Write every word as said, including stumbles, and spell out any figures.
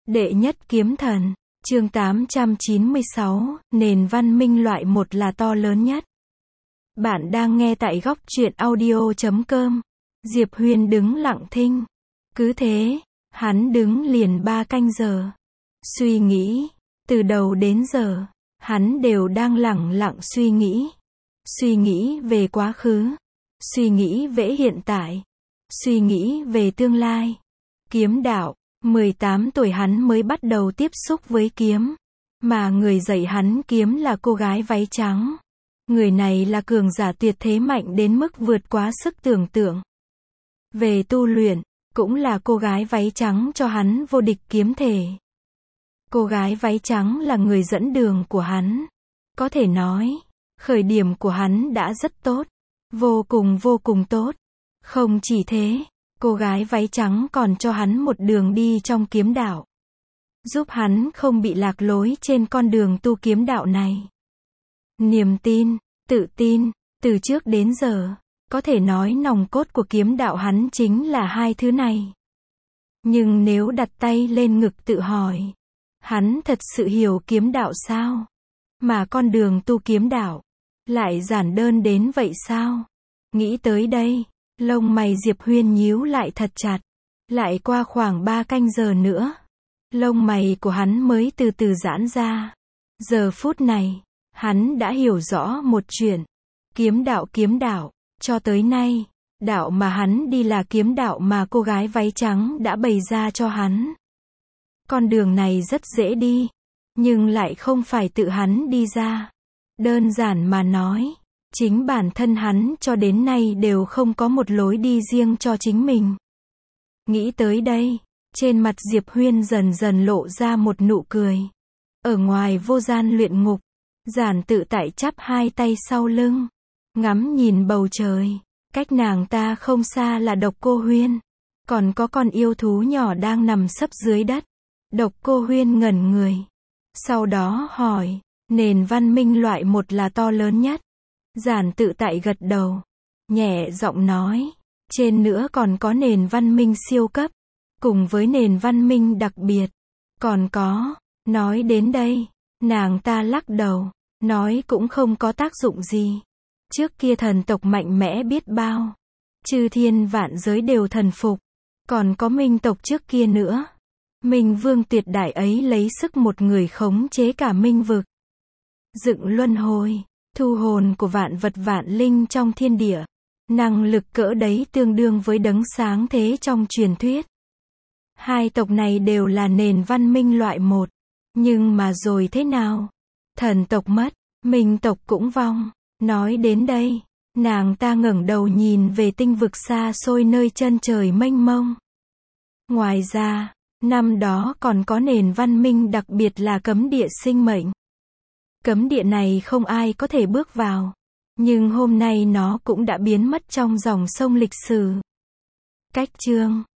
Đệ nhất kiếm thần, chương tám trăm chín mươi sáu, nền văn minh loại một là to lớn nhất. Bạn đang nghe tại góc truyện audio chấm com. Diệp Huyền đứng lặng thinh. Cứ thế, hắn đứng liền ba canh giờ. Suy nghĩ, từ đầu đến giờ, hắn đều đang lẳng lặng suy nghĩ. Suy nghĩ về quá khứ, suy nghĩ về hiện tại, suy nghĩ về tương lai. Kiếm đạo, mười tám tuổi hắn mới bắt đầu tiếp xúc với kiếm. Mà người dạy hắn kiếm là cô gái váy trắng. Người này là cường giả tuyệt thế mạnh đến mức vượt quá sức tưởng tượng. Về tu luyện, cũng là cô gái váy trắng cho hắn vô địch kiếm thể. Cô gái váy trắng là người dẫn đường của hắn. Có thể nói, khởi điểm của hắn đã rất tốt. Vô cùng vô cùng tốt. Không chỉ thế, cô gái váy trắng còn cho hắn một đường đi trong kiếm đạo. Giúp hắn không bị lạc lối trên con đường tu kiếm đạo này. Niềm tin, tự tin, từ trước đến giờ, có thể nói nòng cốt của kiếm đạo hắn chính là hai thứ này. Nhưng nếu đặt tay lên ngực tự hỏi, hắn thật sự hiểu kiếm đạo sao? Mà con đường tu kiếm đạo, lại giản đơn đến vậy sao? Nghĩ tới đây, lông mày Diệp Huyền nhíu lại thật chặt. Lại qua khoảng ba canh giờ nữa, lông mày của hắn mới từ từ giãn ra. Giờ phút này, hắn đã hiểu rõ một chuyện. Kiếm đạo kiếm đạo, cho tới nay, đạo mà hắn đi là kiếm đạo mà cô gái váy trắng đã bày ra cho hắn. Con đường này rất dễ đi, nhưng lại không phải tự hắn đi ra. Đơn giản mà nói, chính bản thân hắn cho đến nay đều không có một lối đi riêng cho chính mình. Nghĩ tới đây, trên mặt Diệp Huyền dần dần lộ ra một nụ cười. Ở ngoài vô gian luyện ngục, giản tự tại chắp hai tay sau lưng, ngắm nhìn bầu trời. Cách nàng ta không xa là Độc Cô Huyên. Còn có con yêu thú nhỏ đang nằm sấp dưới đất. Độc Cô Huyên ngẩn người. Sau đó hỏi, nền văn minh loại một là to lớn nhất. Giản tự tại gật đầu, nhẹ giọng nói, trên nữa còn có nền văn minh siêu cấp, cùng với nền văn minh đặc biệt. Còn có, nói đến đây, nàng ta lắc đầu, nói cũng không có tác dụng gì. Trước kia thần tộc mạnh mẽ biết bao, chư thiên vạn giới đều thần phục. Còn có minh tộc trước kia nữa. Minh vương tuyệt đại ấy lấy sức một người khống chế cả minh vực. Dựng luân hồi, thu hồn của vạn vật vạn linh trong thiên địa. Năng lực cỡ đấy tương đương với đấng sáng thế trong truyền thuyết. Hai tộc này đều là nền văn minh loại một. Nhưng mà rồi thế nào? Thần tộc mất, minh tộc cũng vong. Nói đến đây, nàng ta ngẩng đầu nhìn về tinh vực xa xôi nơi chân trời mênh mông. Ngoài ra, năm đó còn có nền văn minh đặc biệt là cấm địa sinh mệnh. Cấm địa này không ai có thể bước vào. Nhưng hôm nay nó cũng đã biến mất trong dòng sông lịch sử. Cách chương